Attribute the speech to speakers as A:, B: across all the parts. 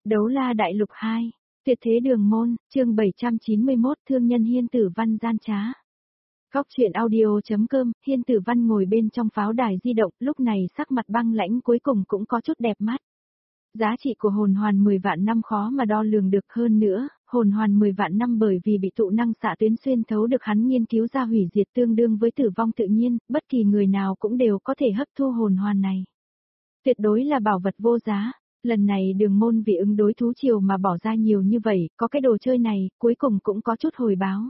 A: Đấu la đại lục 2, tuyệt thế đường môn, chương 791 thương nhân Hiên Tử Văn gian trá. Góc truyện audio.com, Hiên Tử Văn ngồi bên trong pháo đài di động, lúc này sắc mặt băng lãnh cuối cùng cũng có chút đẹp mắt. Giá trị của hồn hoàn 10 vạn năm khó mà đo lường được hơn nữa, hồn hoàn 10 vạn năm bởi vì bị tụ năng xạ tuyến xuyên thấu được hắn nghiên cứu ra hủy diệt tương đương với tử vong tự nhiên, bất kỳ người nào cũng đều có thể hấp thu hồn hoàn này. Tuyệt đối là bảo vật vô giá. Lần này đường môn vì ứng đối thú triều mà bỏ ra nhiều như vậy, có cái đồ chơi này, cuối cùng cũng có chút hồi báo.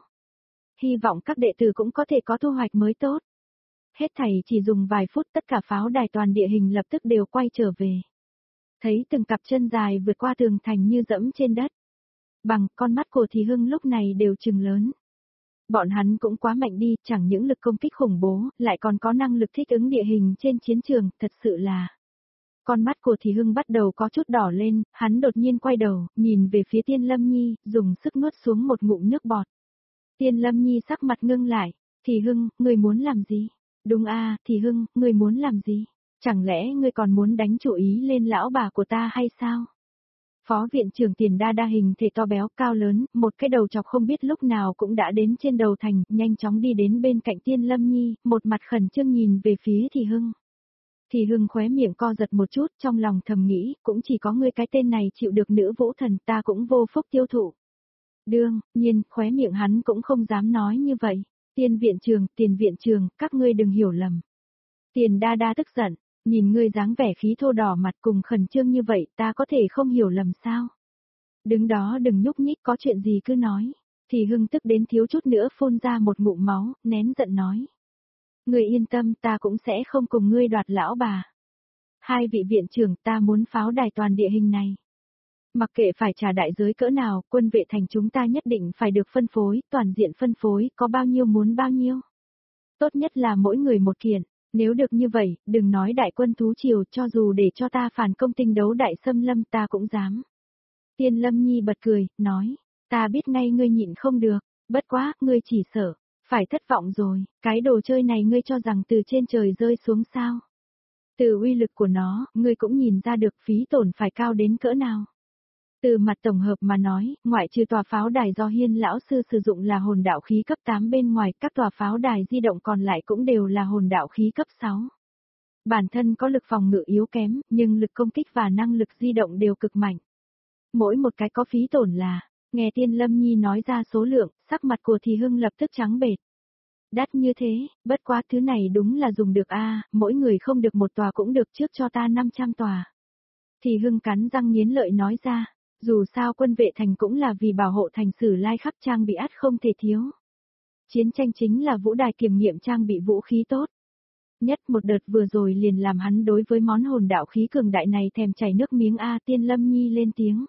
A: Hy vọng các đệ tử cũng có thể có thu hoạch mới tốt. Hết thảy chỉ dùng vài phút tất cả pháo đài toàn địa hình lập tức đều quay trở về. Thấy từng cặp chân dài vượt qua tường thành như dẫm trên đất. Bằng con mắt của Thì Hưng lúc này đều trừng lớn. Bọn hắn cũng quá mạnh đi, chẳng những lực công kích khủng bố, lại còn có năng lực thích ứng địa hình trên chiến trường, thật sự là... Con mắt của Thì Hưng bắt đầu có chút đỏ lên, hắn đột nhiên quay đầu, nhìn về phía Tiên Lâm Nhi, dùng sức nuốt xuống một ngụm nước bọt. Tiên Lâm Nhi sắc mặt ngưng lại, Thì Hưng, ngươi muốn làm gì? Đúng a, Thì Hưng, ngươi muốn làm gì? Chẳng lẽ ngươi còn muốn đánh chủ ý lên lão bà của ta hay sao? Phó viện trưởng Tiền Đa Đa hình thể to béo cao lớn, một cái đầu chọc không biết lúc nào cũng đã đến trên đầu thành, nhanh chóng đi đến bên cạnh Tiên Lâm Nhi, một mặt khẩn trương nhìn về phía Thì Hưng. Thì Hưng khóe miệng co giật một chút, trong lòng thầm nghĩ, cũng chỉ có ngươi cái tên này chịu được nữ vũ thần, ta cũng vô phúc tiêu thụ. Đương nhiên, khóe miệng hắn cũng không dám nói như vậy. Tiền viện trường, các ngươi đừng hiểu lầm. Tiền Đa Đa tức giận, nhìn ngươi dáng vẻ khí thô đỏ mặt cùng khẩn trương như vậy, ta có thể không hiểu lầm sao? Đứng đó đừng nhúc nhích, có chuyện gì cứ nói. Thì Hưng tức đến thiếu chút nữa phun ra một ngụm máu, nén giận nói. Ngươi yên tâm, ta cũng sẽ không cùng ngươi đoạt lão bà. Hai vị viện trưởng, ta muốn pháo đài toàn địa hình này. Mặc kệ phải trả đại giới cỡ nào, quân vệ thành chúng ta nhất định phải được phân phối, toàn diện phân phối, có bao nhiêu muốn bao nhiêu. Tốt nhất là mỗi người một kiện, nếu được như vậy, đừng nói đại quân thú triều, cho dù để cho ta phản công tinh đấu đại xâm lâm ta cũng dám. Tiên Lâm Nhi bật cười, nói, ta biết ngay ngươi nhịn không được, bất quá, ngươi chỉ sợ. Phải thất vọng rồi, cái đồ chơi này ngươi cho rằng từ trên trời rơi xuống sao? Từ uy lực của nó, ngươi cũng nhìn ra được phí tổn phải cao đến cỡ nào. Từ mặt tổng hợp mà nói, ngoại trừ tòa pháo đài do Hiên lão sư sử dụng là hồn đạo khí cấp 8 bên ngoài, các tòa pháo đài di động còn lại cũng đều là hồn đạo khí cấp 6. Bản thân có lực phòng ngự yếu kém, nhưng lực công kích và năng lực di động đều cực mạnh. Mỗi một cái có phí tổn là... Nghe Tiên Lâm Nhi nói ra số lượng, sắc mặt của Thì Hưng lập tức trắng bệch. Đắt như thế, bất quá thứ này đúng là dùng được a, mỗi người không được một tòa cũng được, trước cho ta 500 tòa. Thì Hưng cắn răng nghiến lợi nói ra, dù sao quân vệ thành cũng là vì bảo hộ thành Sử Lai khắp trang bị ắt không thể thiếu. Chiến tranh chính là vũ đài kiểm nghiệm trang bị vũ khí tốt. Nhất một đợt vừa rồi liền làm hắn đối với món hồn đạo khí cường đại này thèm chảy nước miếng a. Tiên Lâm Nhi lên tiếng.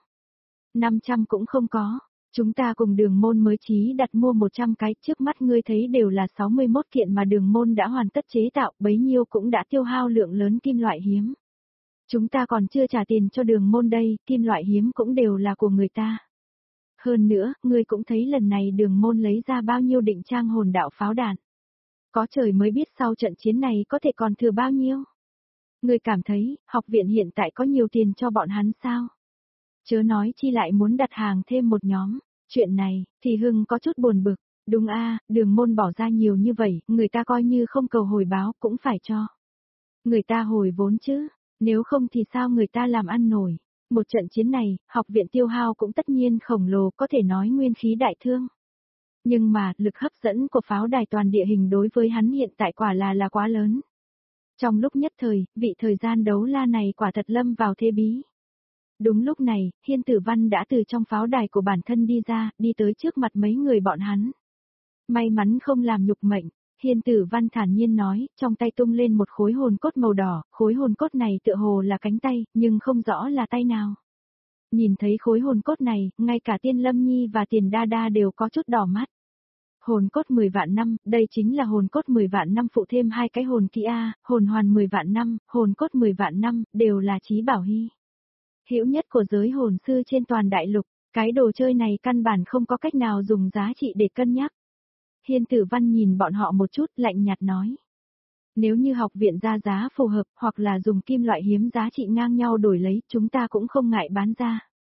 A: 500 cũng không có, chúng ta cùng đường môn mới chí đặt mua 100 cái, trước mắt ngươi thấy đều là 61 kiện mà đường môn đã hoàn tất chế tạo, bấy nhiêu cũng đã tiêu hao lượng lớn kim loại hiếm. Chúng ta còn chưa trả tiền cho đường môn đây, kim loại hiếm cũng đều là của người ta. Hơn nữa, ngươi cũng thấy lần này đường môn lấy ra bao nhiêu định trang hồn đạo pháo đạn. Có trời mới biết sau trận chiến này có thể còn thừa bao nhiêu. Ngươi cảm thấy, học viện hiện tại có nhiều tiền cho bọn hắn sao? Chớ nói chi lại muốn đặt hàng thêm một nhóm, chuyện này, Thì Hưng có chút buồn bực, đúng a, đường môn bỏ ra nhiều như vậy, người ta coi như không cầu hồi báo cũng phải cho. Người ta hồi vốn chứ, nếu không thì sao người ta làm ăn nổi, một trận chiến này, học viện tiêu hao cũng tất nhiên khổng lồ, có thể nói nguyên khí đại thương. Nhưng mà, lực hấp dẫn của pháo đài toàn địa hình đối với hắn hiện tại quả là quá lớn. Trong lúc nhất thời, vị thời gian đấu la này quả thật lâm vào thế bí. Đúng lúc này, Hiên Tử Văn đã từ trong pháo đài của bản thân đi ra, đi tới trước mặt mấy người bọn hắn. May mắn không làm nhục mệnh, Hiên Tử Văn thản nhiên nói, trong tay tung lên một khối hồn cốt màu đỏ, khối hồn cốt này tựa hồ là cánh tay, nhưng không rõ là tay nào. Nhìn thấy khối hồn cốt này, ngay cả Tiên Lâm Nhi và Tiền Đa Đa đều có chút đỏ mắt. Hồn cốt 10 vạn năm, đây chính là hồn cốt 10 vạn năm phụ thêm hai cái hồn kỹ A, hồn hoàn 10 vạn năm, hồn cốt 10 vạn năm, đều là chí bảo hy. Hữu nhất của giới hồn sư trên toàn đại lục, cái đồ chơi này căn bản không có cách nào dùng giá trị để cân nhắc. Hiên Tử Văn nhìn bọn họ một chút, lạnh nhạt nói. Nếu như học viện ra giá phù hợp, hoặc là dùng kim loại hiếm giá trị ngang nhau đổi lấy, chúng ta cũng không ngại bán ra.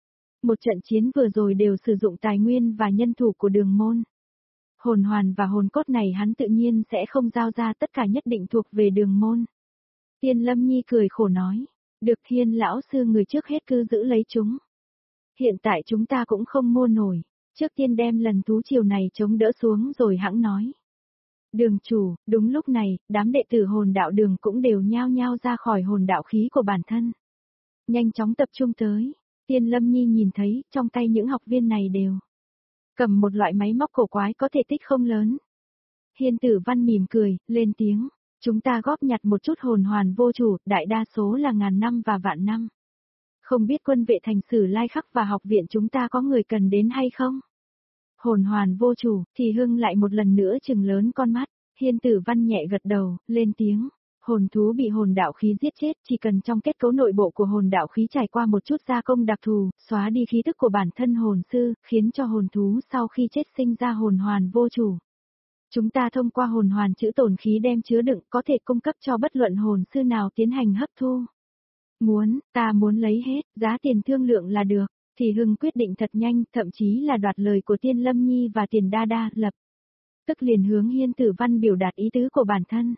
A: Một trận chiến vừa rồi đều sử dụng tài nguyên và nhân thủ của đường môn. Hồn hoàn và hồn cốt này hắn tự nhiên sẽ không giao ra, tất cả nhất định thuộc về đường môn. Tiên Lâm Nhi cười khổ nói, được Thiên lão sư người trước hết cứ giữ lấy chúng. Hiện tại chúng ta cũng không mua nổi, trước tiên đem lần thú triều này chống đỡ xuống rồi hãng nói. Đường chủ, đúng lúc này, đám đệ tử hồn đạo đường cũng đều nhao nhao ra khỏi hồn đạo khí của bản thân. Nhanh chóng tập trung tới, Tiên Lâm Nhi nhìn thấy trong tay những học viên này đều cầm một loại máy móc cổ quái có thể tích không lớn. Hiên Tử Văn mỉm cười, lên tiếng, chúng ta góp nhặt một chút hồn hoàn vô chủ, đại đa số là ngàn năm và vạn năm. Không biết quân vệ thành Sử Lai Khắc và học viện chúng ta có người cần đến hay không? Hồn hoàn vô chủ, thì Hưng lại một lần nữa trừng lớn con mắt, Hiên Tử Văn nhẹ gật đầu, lên tiếng. Hồn thú bị hồn đạo khí giết chết, chỉ cần trong kết cấu nội bộ của hồn đạo khí trải qua một chút gia công đặc thù, xóa đi khí tức của bản thân hồn sư, khiến cho hồn thú sau khi chết sinh ra hồn hoàn vô chủ. Chúng ta thông qua hồn hoàn chữ tổn khí đem chứa đựng có thể cung cấp cho bất luận hồn sư nào tiến hành hấp thu. Ta muốn lấy hết, giá tiền thương lượng là được, thì Hưng quyết định thật nhanh, thậm chí là đoạt lời của Tiên Lâm Nhi và Tiền Đa Đa, lập tức liền hướng Hiên Tử Văn biểu đạt ý tứ của bản thân.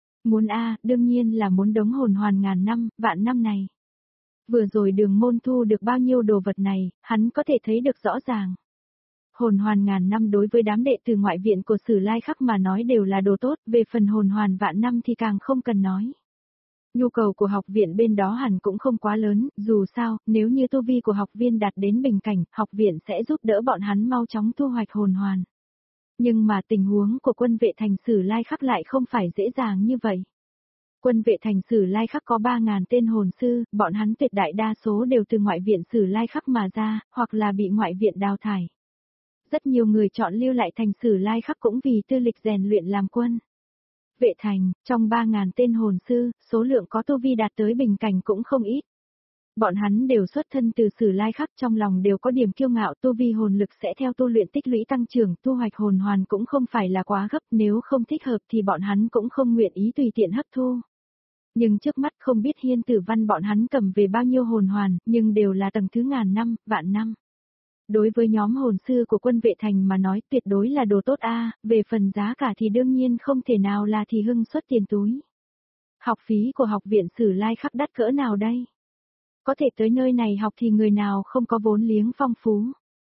A: Đương nhiên là muốn đống hồn hoàn ngàn năm, vạn năm này. Vừa rồi đường môn thu được bao nhiêu đồ vật này, hắn có thể thấy được rõ ràng. Hồn hoàn ngàn năm đối với đám đệ từ ngoại viện của Sử Lai Khắc mà nói đều là đồ tốt, về phần hồn hoàn vạn năm thì càng không cần nói. Nhu cầu của học viện bên đó hẳn cũng không quá lớn, dù sao, nếu như tu vi của học viên đạt đến bình cảnh, học viện sẽ giúp đỡ bọn hắn mau chóng thu hoạch hồn hoàn. Nhưng mà tình huống của quân vệ thành Sử Lai Khắc lại không phải dễ dàng như vậy. Quân vệ thành Sử Lai Khắc có 3.000 tên hồn sư, bọn hắn tuyệt đại đa số đều từ ngoại viện Sử Lai Khắc mà ra, hoặc là bị ngoại viện đào thải. Rất nhiều người chọn lưu lại thành Sử Lai Khắc cũng vì tư lịch rèn luyện làm quân. Vệ thành, trong 3.000 tên hồn sư, số lượng có tu vi đạt tới bình cảnh cũng không ít. Bọn hắn đều xuất thân từ Sử Lai Khắc, trong lòng đều có điểm kiêu ngạo, tu vi hồn lực sẽ theo tu luyện tích lũy tăng trưởng, thu hoạch hồn hoàn cũng không phải là quá gấp, nếu không thích hợp thì bọn hắn cũng không nguyện ý tùy tiện hấp thu. Nhưng trước mắt không biết Hiên Tử Văn bọn hắn cầm về bao nhiêu hồn hoàn, nhưng đều là tầng thứ ngàn năm, vạn năm. Đối với nhóm hồn sư của quân vệ thành mà nói tuyệt đối là đồ tốt về phần giá cả thì đương nhiên không thể nào là thì Hưng xuất tiền túi. Học phí của học viện Sử Lai Khắc đắt cỡ nào đây? Có thể tới nơi này học thì người nào không có vốn liếng phong phú.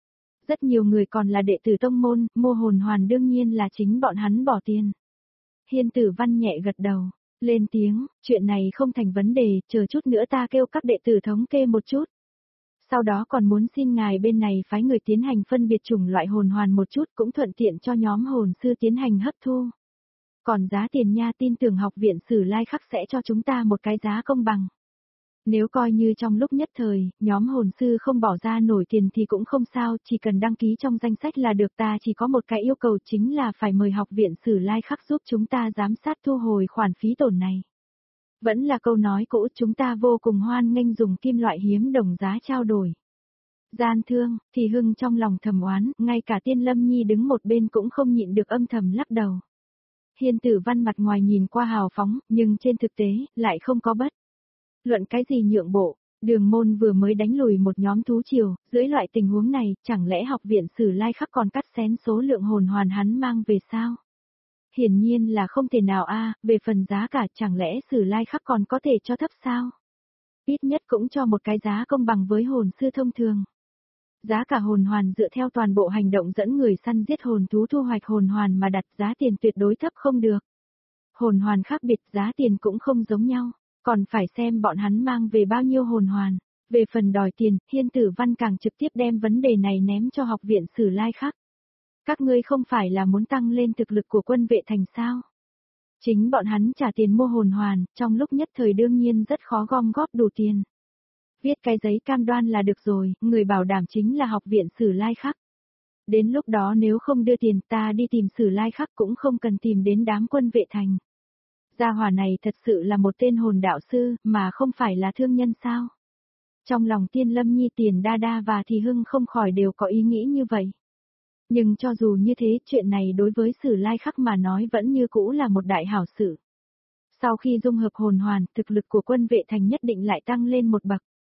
A: Rất nhiều người còn là đệ tử tông môn, mua hồn hoàn đương nhiên là chính bọn hắn bỏ tiền. Hiên Tử Văn nhẹ gật đầu, lên tiếng, chuyện này không thành vấn đề, chờ chút nữa ta kêu các đệ tử thống kê một chút. Sau đó còn muốn xin ngài bên này phái người tiến hành phân biệt chủng loại hồn hoàn một chút cũng thuận tiện cho nhóm hồn sư tiến hành hấp thu. Còn giá tiền nha tin tưởng học viện Sử Lai Khắc sẽ cho chúng ta một cái giá công bằng. Nếu coi như trong lúc nhất thời, nhóm hồn sư không bỏ ra nổi tiền thì cũng không sao, chỉ cần đăng ký trong danh sách là được, ta chỉ có một cái yêu cầu chính là phải mời học viện Sử Lai Khắc giúp chúng ta giám sát thu hồi khoản phí tổn này. Vẫn là câu nói cũ, chúng ta vô cùng hoan nghênh dùng kim loại hiếm đồng giá trao đổi. Gian thương, thì Hưng trong lòng thầm oán, ngay cả Tiên Lâm Nhi đứng một bên cũng không nhịn được âm thầm lắc đầu. Hiên Tử Văn mặt ngoài nhìn qua hào phóng, nhưng trên thực tế, lại không có bất luận cái gì nhượng bộ. Đường môn vừa mới đánh lùi một nhóm thú triều, dưới loại tình huống này, chẳng lẽ học viện Sử Lai Khắc còn cắt xén số lượng hồn hoàn hắn mang về sao? Hiển nhiên là không thể nào về phần giá cả chẳng lẽ Sử Lai Khắc còn có thể cho thấp sao? Ít nhất cũng cho một cái giá công bằng với hồn sư thông thường. Giá cả hồn hoàn dựa theo toàn bộ hành động dẫn người săn giết hồn thú thu hoạch hồn hoàn mà đặt giá tiền tuyệt đối thấp không được. Hồn hoàn khác biệt giá tiền cũng không giống nhau, còn phải xem bọn hắn mang về bao nhiêu hồn hoàn. Về phần đòi tiền, Hiên Tử Văn càng trực tiếp đem vấn đề này ném cho học viện Sử Lai Khắc. Các ngươi không phải là muốn tăng lên thực lực của quân vệ thành sao? Chính bọn hắn trả tiền mua hồn hoàn, trong lúc nhất thời đương nhiên rất khó gom góp đủ tiền. Viết cái giấy cam đoan là được rồi, người bảo đảm chính là học viện Sử Lai Khắc. Đến lúc đó nếu không đưa tiền ta đi tìm Sử Lai Khắc cũng không cần tìm đến đám quân vệ thành. Gia hỏa này thật sự là một tên hồn đạo sư, mà không phải là thương nhân sao? Trong lòng Tiên Lâm Nhi, Tiền Đa Đa và Thì Hưng không khỏi đều có ý nghĩ như vậy. Nhưng cho dù như thế, chuyện này đối với Sử Lai Khắc mà nói vẫn như cũ là một đại hảo sự. Sau khi dung hợp hồn hoàn, thực lực của quân vệ thành nhất định lại tăng lên một bậc.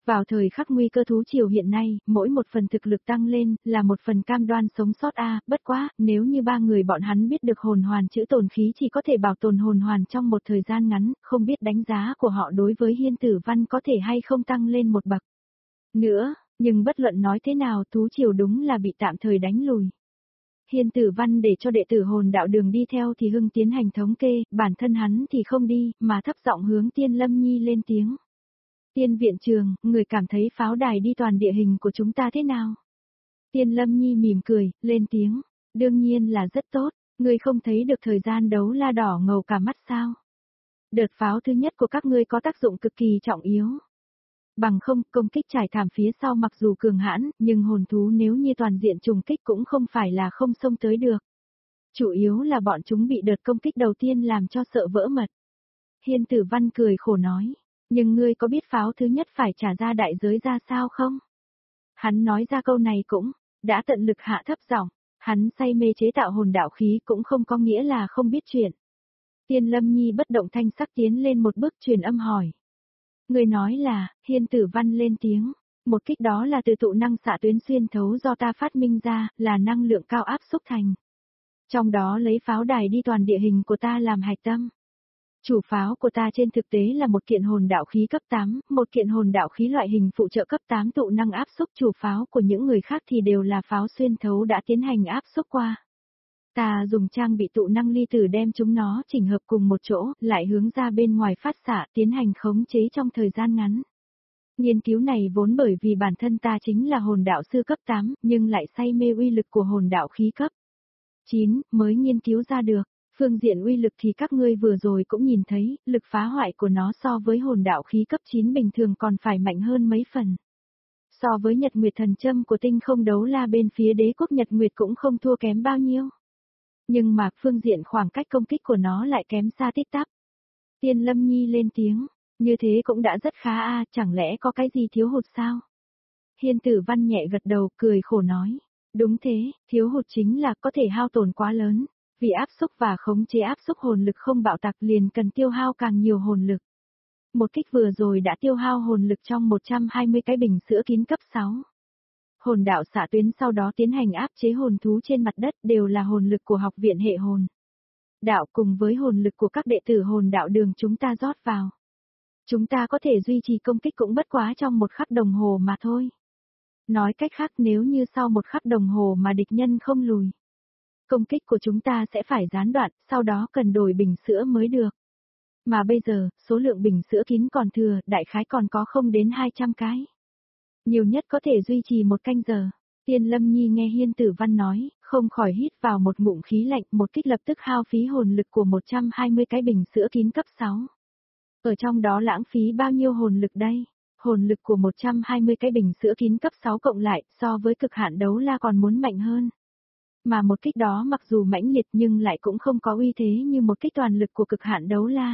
A: Vào thời khắc nguy cơ thú triều hiện nay, mỗi một phần thực lực tăng lên, là một phần cam đoan sống sót bất quá, nếu như ba người bọn hắn biết được hồn hoàn chữ tồn khí chỉ có thể bảo tồn hồn hoàn trong một thời gian ngắn, không biết đánh giá của họ đối với Hiên Tử Văn có thể hay không tăng lên một bậc. Nữa, nhưng bất luận nói thế nào thú triều đúng là bị tạm thời đánh lùi. Hiên Tử Văn để cho đệ tử hồn đạo đường đi theo thì Hưng tiến hành thống kê, bản thân hắn thì không đi, mà thấp giọng hướng Tiên Lâm Nhi lên tiếng. Tiên viện trường, người cảm thấy pháo đài đi toàn địa hình của chúng ta thế nào? Tiên Lâm Nhi mỉm cười, lên tiếng. Đương nhiên là rất tốt, người không thấy được thời gian đấu la đỏ ngầu cả mắt sao? Đợt pháo thứ nhất của các ngươi có tác dụng cực kỳ trọng yếu. Bằng không, công kích trải thảm phía sau mặc dù cường hãn, nhưng hồn thú nếu như toàn diện trùng kích cũng không phải là không xông tới được. Chủ yếu là bọn chúng bị đợt công kích đầu tiên làm cho sợ vỡ mật. Hiên Tử Văn cười khổ nói. Nhưng ngươi có biết pháo thứ nhất phải trả ra đại giới ra sao không? Hắn nói ra câu này cũng, đã tận lực hạ thấp giọng, hắn say mê chế tạo hồn đạo khí cũng không có nghĩa là không biết chuyện. Tiên Lâm Nhi bất động thanh sắc tiến lên một bước truyền âm hỏi. Người nói là, Hiên Tử Văn lên tiếng, một kích đó là từ tụ năng xạ tuyến xuyên thấu do ta phát minh ra, là năng lượng cao áp xúc thành. Trong đó lấy pháo đài đi toàn địa hình của ta làm hạch tâm. Chủ pháo của ta trên thực tế là một kiện hồn đạo khí cấp 8, một kiện hồn đạo khí loại hình phụ trợ cấp 8 tụ năng áp xúc. Chủ pháo của những người khác thì đều là pháo xuyên thấu đã tiến hành áp xúc qua. Ta dùng trang bị tụ năng ly tử đem chúng nó chỉnh hợp cùng một chỗ, lại hướng ra bên ngoài phát xạ tiến hành khống chế trong thời gian ngắn. Nghiên cứu này vốn bởi vì bản thân ta chính là hồn đạo sư cấp 8, nhưng lại say mê uy lực của hồn đạo khí cấp 9 mới nghiên cứu ra được. Phương diện uy lực thì các ngươi vừa rồi cũng nhìn thấy, lực phá hoại của nó so với hồn đạo khí cấp 9 bình thường còn phải mạnh hơn mấy phần. So với Nhật Nguyệt thần châm của tinh không đấu la bên phía đế quốc Nhật Nguyệt cũng không thua kém bao nhiêu. Nhưng mà phương diện khoảng cách công kích của nó lại kém xa tít tắp. Tiên Lâm Nhi lên tiếng, như thế cũng đã rất khá chẳng lẽ có cái gì thiếu hụt sao? Hiên Tử Văn nhẹ gật đầu cười khổ nói, đúng thế, thiếu hụt chính là có thể hao tổn quá lớn. Vì áp xúc và khống chế áp xúc hồn lực không bạo tạc liền cần tiêu hao càng nhiều hồn lực. Một kích vừa rồi đã tiêu hao hồn lực trong 120 cái bình sữa kín cấp 6. Hồn đạo xạ tuyến sau đó tiến hành áp chế hồn thú trên mặt đất đều là hồn lực của học viện hệ hồn. Đạo cùng với hồn lực của các đệ tử hồn đạo đường chúng ta rót vào. Chúng ta có thể duy trì công kích cũng bất quá trong một khắc đồng hồ mà thôi. Nói cách khác nếu như sau một khắc đồng hồ mà địch nhân không lùi. Công kích của chúng ta sẽ phải gián đoạn, sau đó cần đổi bình sữa mới được. Mà bây giờ, số lượng bình sữa kín còn thừa, đại khái còn có không đến 200 cái. Nhiều nhất có thể duy trì một canh giờ. Tiên Lâm Nhi nghe Hiên Tử Văn nói, không khỏi hít vào một ngụm khí lạnh, một kích lập tức hao phí hồn lực của 120 cái bình sữa kín cấp 6. Ở trong đó lãng phí bao nhiêu hồn lực đây? Hồn lực của 120 cái bình sữa kín cấp 6 cộng lại, so với cực hạn đấu la còn muốn mạnh hơn. Mà một kích đó mặc dù mãnh liệt nhưng lại cũng không có uy thế như một kích toàn lực của cực hạn đấu la.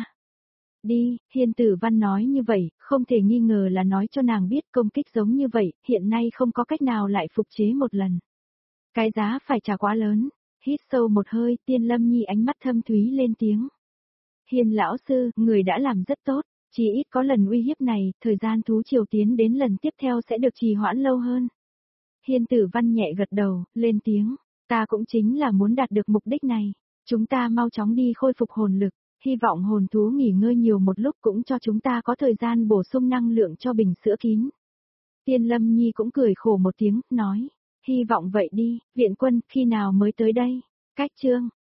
A: Đi, Hiên Tử Văn nói như vậy, không thể nghi ngờ là nói cho nàng biết công kích giống như vậy, hiện nay không có cách nào lại phục chế một lần. Cái giá phải trả quá lớn, hít sâu một hơi, Tiên Lâm Nhi ánh mắt thâm thúy lên tiếng. Hiên lão sư, người đã làm rất tốt, chỉ ít có lần uy hiếp này, thời gian thú triều tiến đến lần tiếp theo sẽ được trì hoãn lâu hơn. Hiên Tử Văn nhẹ gật đầu, lên tiếng. Ta cũng chính là muốn đạt được mục đích này. Chúng ta mau chóng đi khôi phục hồn lực, hy vọng hồn thú nghỉ ngơi nhiều một lúc cũng cho chúng ta có thời gian bổ sung năng lượng cho bình sữa kín. Tiên Lâm Nhi cũng cười khổ một tiếng, nói, hy vọng vậy đi, viện quân khi nào mới tới đây? Cách chương